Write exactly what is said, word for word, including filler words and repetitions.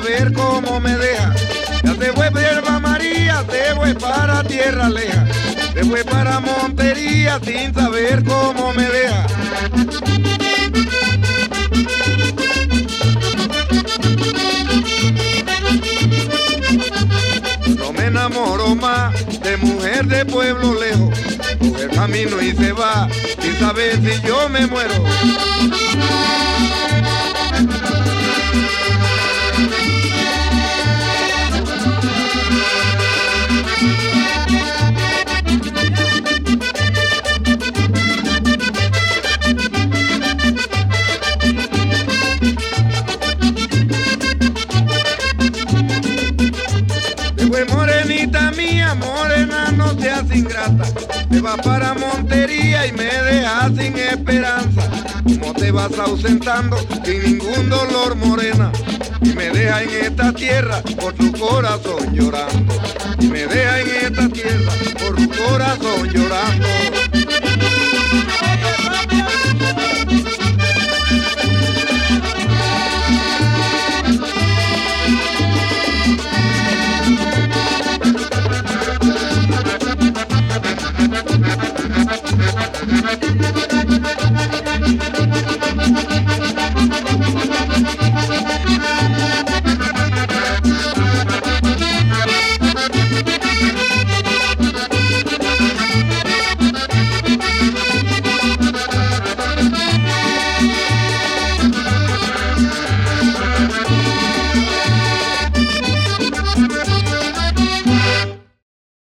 saber cómo me deja. Ya te fue hierba María, te fue para tierra leja, te fue para Montería sin saber cómo me deja. No me enamoro más de mujer de pueblo lejos, coge el camino y se va sin saber si yo me muero. Pues morenita mía, morena, no seas ingrata, te vas para Montería y me dejas sin esperanza. ¿Cómo te vas ausentando sin ningún dolor, morena? Y me deja en esta tierra por tu corazón llorando. Y me deja en esta tierra por tu corazón llorando.